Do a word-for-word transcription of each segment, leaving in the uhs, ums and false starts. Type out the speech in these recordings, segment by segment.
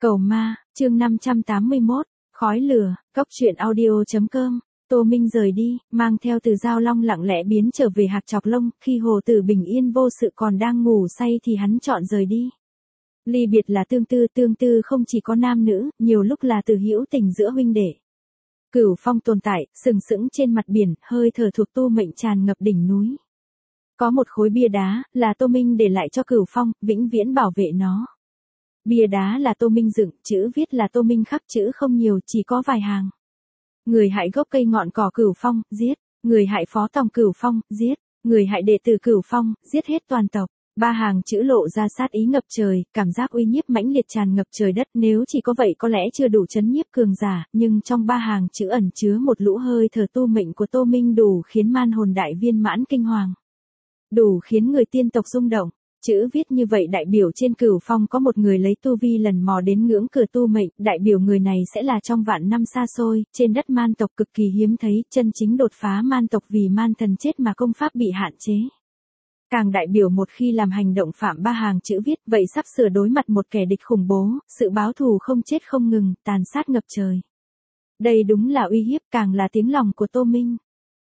Cầu ma, chương năm trăm tám mươi mốt, khói lửa, cốc truyện audio.com. Tô Minh rời đi, mang theo Từ Giao Long lặng lẽ biến trở về Hạc Chọc Lông, khi Hồ Tử bình yên vô sự còn đang ngủ say thì hắn chọn rời đi. Ly biệt là tương tư, tương tư không chỉ có nam nữ, nhiều lúc là từ hữu tình giữa huynh đệ. Cửu Phong tồn tại, sừng sững trên mặt biển, hơi thở thuộc tu mệnh tràn ngập đỉnh núi. Có một khối bia đá, là Tô Minh để lại cho Cửu Phong, vĩnh viễn bảo vệ nó. Bia đá là Tô Minh dựng, chữ viết là Tô Minh khắc, chữ không nhiều, chỉ có vài hàng. Người hại gốc cây ngọn cỏ Cửu Phong, giết. Người hại phó tòng Cửu Phong, giết. Người hại đệ tử Cửu Phong, giết hết toàn tộc. Ba hàng chữ lộ ra sát ý ngập trời, cảm giác uy nhiếp mãnh liệt tràn ngập trời đất, nếu chỉ có vậy có lẽ chưa đủ chấn nhiếp cường giả, nhưng trong ba hàng chữ ẩn chứa một lũ hơi thở tu mệnh của Tô Minh đủ khiến man hồn đại viên mãn kinh hoàng. Đủ khiến người tiên tộc rung động. Chữ viết như vậy đại biểu trên Cửu Phong có một người lấy tu vi lần mò đến ngưỡng cửa tu mệnh, đại biểu người này sẽ là trong vạn năm xa xôi, trên đất man tộc cực kỳ hiếm thấy, chân chính đột phá man tộc vì man thần chết mà công pháp bị hạn chế. Càng đại biểu một khi làm hành động phạm ba hàng chữ viết, vậy sắp sửa đối mặt một kẻ địch khủng bố, sự báo thù không chết không ngừng, tàn sát ngập trời. Đây đúng là uy hiếp, càng là tiếng lòng của Tô Minh.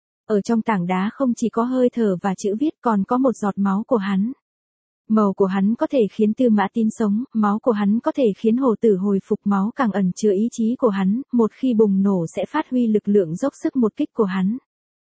Ở trong tảng đá không chỉ có hơi thở và chữ viết, còn có một giọt máu của hắn. Màu của hắn có thể khiến Tư Mã Tín sống, máu của hắn có thể khiến Hồ Tử hồi phục, máu càng ẩn chứa ý chí của hắn, một khi bùng nổ sẽ phát huy lực lượng dốc sức một kích của hắn.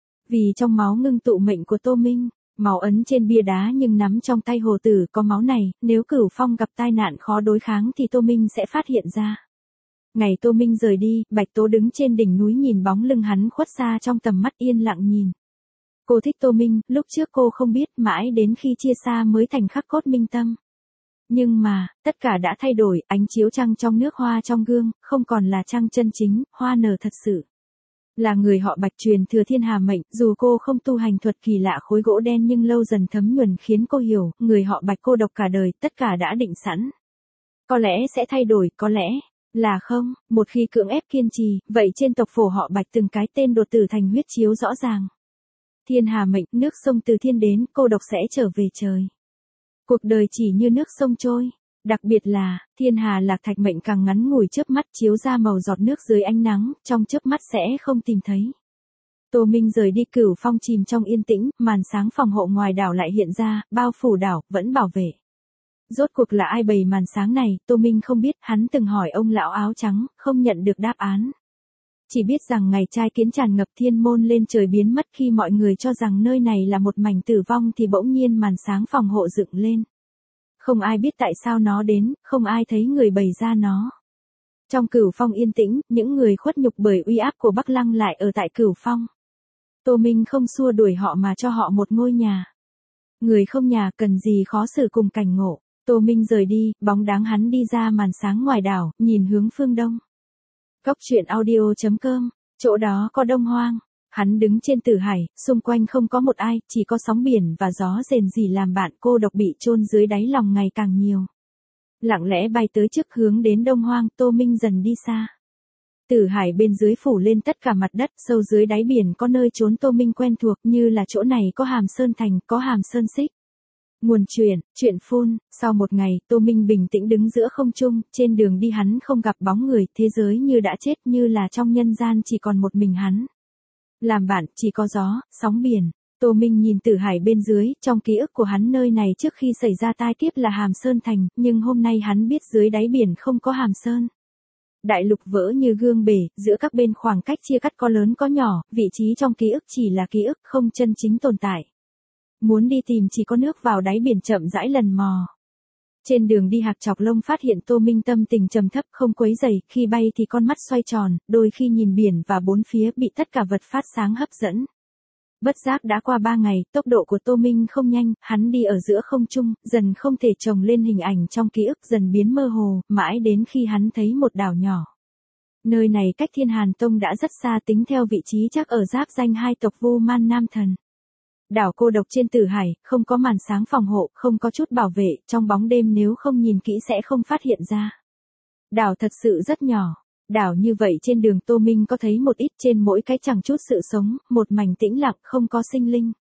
Vì trong máu ngưng tụ mệnh của Tô Minh, máu ấn trên bia đá nhưng nắm trong tay Hồ Tử có máu này, nếu Cửu Phong gặp tai nạn khó đối kháng thì Tô Minh sẽ phát hiện ra. Ngày Tô Minh rời đi, Bạch Tố đứng trên đỉnh núi nhìn bóng lưng hắn khuất xa trong tầm mắt yên lặng nhìn. Cô thích Tô Minh, lúc trước cô không biết, mãi đến khi chia xa mới thành khắc cốt minh tâm. Nhưng mà, tất cả đã thay đổi, ánh chiếu trăng trong nước, hoa trong gương, không còn là trăng chân chính, hoa nở thật sự. Là người họ Bạch truyền thừa thiên hà mệnh, dù cô không tu hành thuật kỳ lạ khối gỗ đen nhưng lâu dần thấm nhuần khiến cô hiểu, người họ Bạch cô độc cả đời, tất cả đã định sẵn. Có lẽ sẽ thay đổi, có lẽ là không, một khi cưỡng ép kiên trì, vậy trên tộc phổ họ Bạch từng cái tên đột tử thành huyết chiếu rõ ràng. Thiên hà mệnh, nước sông từ thiên đến, cô độc sẽ trở về trời. Cuộc đời chỉ như nước sông trôi. Đặc biệt là, thiên hà lạc thạch mệnh càng ngắn ngủi chớp mắt chiếu ra màu giọt nước dưới ánh nắng, trong chớp mắt sẽ không tìm thấy. Tô Minh rời đi, Cửu Phong chìm trong yên tĩnh, màn sáng phòng hộ ngoài đảo lại hiện ra, bao phủ đảo, vẫn bảo vệ. Rốt cuộc là ai bày màn sáng này, Tô Minh không biết, hắn từng hỏi ông lão áo trắng, không nhận được đáp án. Chỉ biết rằng ngày trai kiến tràn ngập thiên môn lên trời biến mất, khi mọi người cho rằng nơi này là một mảnh tử vong thì bỗng nhiên màn sáng phòng hộ dựng lên. Không ai biết tại sao nó đến, không ai thấy người bày ra nó. Trong Cửu Phong yên tĩnh, những người khuất nhục bởi uy áp của Bắc Lăng lại ở tại Cửu Phong. Tô Minh không xua đuổi họ mà cho họ một ngôi nhà. Người không nhà cần gì khó xử cùng cảnh ngộ. Tô Minh rời đi, bóng dáng hắn đi ra màn sáng ngoài đảo, nhìn hướng phương đông. Cốc truyện audio.com, chỗ đó có Đông Hoang. Hắn đứng trên Tử Hải, xung quanh không có một ai, chỉ có sóng biển và gió rền rỉ làm bạn, cô độc bị chôn dưới đáy lòng ngày càng nhiều. Lặng lẽ bay tới trước hướng đến Đông Hoang, Tô Minh dần đi xa. Tử Hải bên dưới phủ lên tất cả mặt đất, sâu dưới đáy biển có nơi trốn Tô Minh quen thuộc, như là chỗ này có Hàm Sơn Thành, có Hàm Sơn Xích. Nguồn truyện, truyện phun, sau một ngày, Tô Minh bình tĩnh đứng giữa không trung, trên đường đi hắn không gặp bóng người, thế giới như đã chết, như là trong nhân gian chỉ còn một mình hắn. Làm bạn, chỉ có gió, sóng biển. Tô Minh nhìn Tử Hải bên dưới, trong ký ức của hắn nơi này trước khi xảy ra tai kiếp là Hàm Sơn Thành, nhưng hôm nay hắn biết dưới đáy biển không có Hàm Sơn. Đại lục vỡ như gương bể, giữa các bên khoảng cách chia cắt có lớn có nhỏ, vị trí trong ký ức chỉ là ký ức, không chân chính tồn tại. Muốn đi tìm chỉ có nước vào đáy biển chậm rãi lần mò. Trên đường đi Hạc Chọc Lông phát hiện Tô Minh tâm tình trầm thấp, không quấy rầy, khi bay thì con mắt xoay tròn, đôi khi nhìn biển và bốn phía bị tất cả vật phát sáng hấp dẫn. Bất giác đã qua ba ngày, tốc độ của Tô Minh không nhanh, hắn đi ở giữa không trung, dần không thể chồng lên hình ảnh trong ký ức, dần biến mơ hồ, mãi đến khi hắn thấy một đảo nhỏ. Nơi này cách Thiên Hàn Tông đã rất xa, tính theo vị trí chắc ở giáp danh hai tộc Vu Man Nam Thần. Đảo cô độc trên Tử Hải, không có màn sáng phòng hộ, không có chút bảo vệ, trong bóng đêm nếu không nhìn kỹ sẽ không phát hiện ra. Đảo thật sự rất nhỏ. Đảo như vậy trên đường Tô Minh có thấy một ít, trên mỗi cái chẳng chút sự sống, một mảnh tĩnh lặng, không có sinh linh.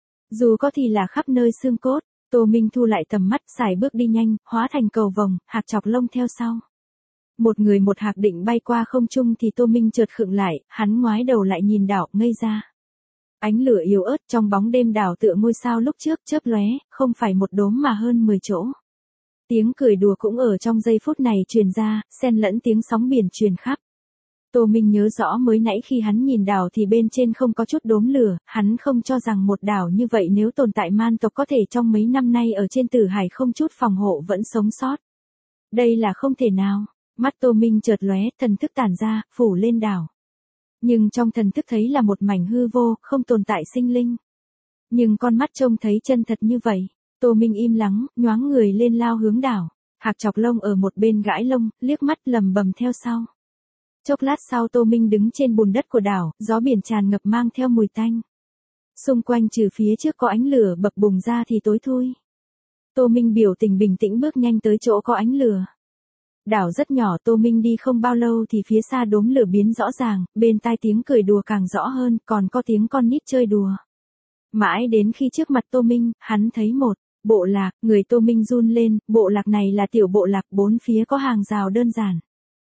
Dù có thì là khắp nơi xương cốt. Tô Minh thu lại tầm mắt, sải bước đi nhanh, hóa thành cầu vồng, Hạc Chọc Lông theo sau. Một người một hạc định bay qua không trung thì Tô Minh chợt khựng lại, hắn ngoái đầu lại nhìn đảo, ngây ra. Ánh lửa yếu ớt trong bóng đêm đảo tựa ngôi sao lúc trước chớp lóe, không phải một đốm mà hơn mười chỗ. Tiếng cười đùa cũng ở trong giây phút này truyền ra, xen lẫn tiếng sóng biển truyền khắp. Tô Minh nhớ rõ mới nãy khi hắn nhìn đảo thì bên trên không có chút đốm lửa, hắn không cho rằng một đảo như vậy nếu tồn tại man tộc có thể trong mấy năm nay ở trên Tử Hải không chút phòng hộ vẫn sống sót. Đây là không thể nào. Mắt Tô Minh chợt lóe, thần thức tản ra, phủ lên đảo. Nhưng trong thần thức thấy là một mảnh hư vô, không tồn tại sinh linh. Nhưng con mắt trông thấy chân thật như vậy. Tô Minh im lắng, nhoáng người lên lao hướng đảo. Hạc Chọc Lông ở một bên gãi lông, liếc mắt lầm bầm theo sau. Chốc lát sau Tô Minh đứng trên bùn đất của đảo, gió biển tràn ngập mang theo mùi tanh. Xung quanh trừ phía trước có ánh lửa bập bùng ra thì tối thui. Tô Minh biểu tình bình tĩnh bước nhanh tới chỗ có ánh lửa. Đảo rất nhỏ, Tô Minh đi không bao lâu thì phía xa đốm lửa biến rõ ràng, bên tai tiếng cười đùa càng rõ hơn, còn có tiếng con nít chơi đùa. Mãi đến khi trước mặt Tô Minh, hắn thấy một bộ lạc, người Tô Minh run lên, bộ lạc này là tiểu bộ lạc, bốn phía có hàng rào đơn giản.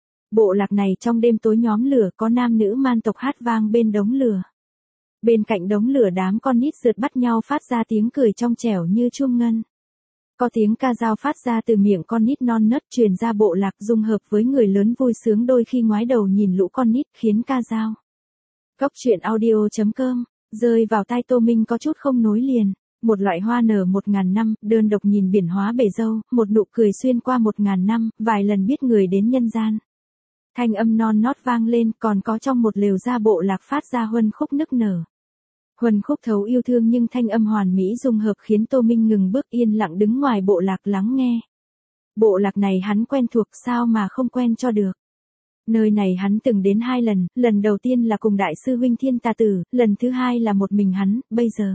Bộ lạc này trong đêm tối nhóm lửa, có nam nữ man tộc hát vang bên đống lửa. Bên cạnh đống lửa đám con nít rượt bắt nhau phát ra tiếng cười trong trẻo như chuông ngân. Có tiếng ca dao phát ra từ miệng con nít non nớt truyền ra bộ lạc dung hợp với người lớn vui sướng đôi khi ngoái đầu nhìn lũ con nít khiến ca dao. Cốc truyện audio chấm com, rơi vào tai Tô Minh có chút không nối liền. Một loại hoa nở một ngàn năm, đơn độc nhìn biển hóa bể dâu, một nụ cười xuyên qua một ngàn năm, vài lần biết người đến nhân gian. Thanh âm non nót vang lên, còn có trong một lều ra bộ lạc phát ra huân khúc nức nở. Huân khúc thấu yêu thương nhưng thanh âm hoàn mỹ dung hợp khiến Tô Minh ngừng bước yên lặng đứng ngoài bộ lạc lắng nghe. Bộ lạc này hắn quen thuộc sao mà không quen cho được. Nơi này hắn từng đến hai lần, lần đầu tiên là cùng đại sư huynh Thiên Tà Tử, lần thứ hai là một mình hắn, bây giờ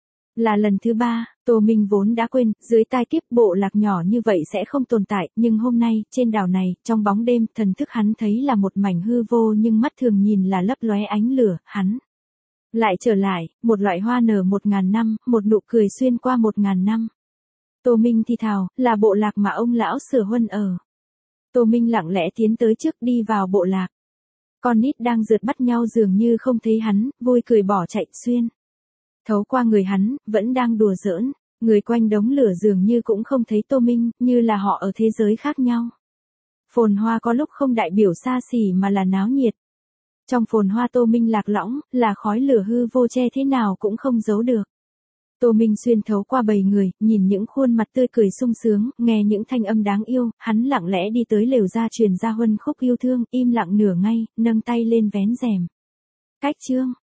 là lần thứ ba. Tô Minh vốn đã quên, dưới tai kiếp bộ lạc nhỏ như vậy sẽ không tồn tại, nhưng hôm nay, trên đảo này, trong bóng đêm, thần thức hắn thấy là một mảnh hư vô nhưng mắt thường nhìn là lấp lóe ánh lửa, hắn lại trở lại, một loại hoa nở một ngàn năm, một nụ cười xuyên qua một ngàn năm. Tô Minh thì thào, là bộ lạc mà ông lão Sở Huân ở. Tô Minh lặng lẽ tiến tới trước đi vào bộ lạc. Con nít đang rượt bắt nhau dường như không thấy hắn, vui cười bỏ chạy xuyên thấu qua người hắn, vẫn đang đùa giỡn. Người quanh đống lửa dường như cũng không thấy Tô Minh, như là họ ở thế giới khác nhau. Phồn hoa có lúc không đại biểu xa xỉ mà là náo nhiệt. Trong phồn hoa Tô Minh lạc lõng, là khói lửa hư vô che thế nào cũng không giấu được. Tô Minh xuyên thấu qua bầy người, nhìn những khuôn mặt tươi cười sung sướng, nghe những thanh âm đáng yêu, hắn lặng lẽ đi tới lều ra truyền ra huân khúc yêu thương, im lặng nửa ngày, nâng tay lên vén rèm. Cách chương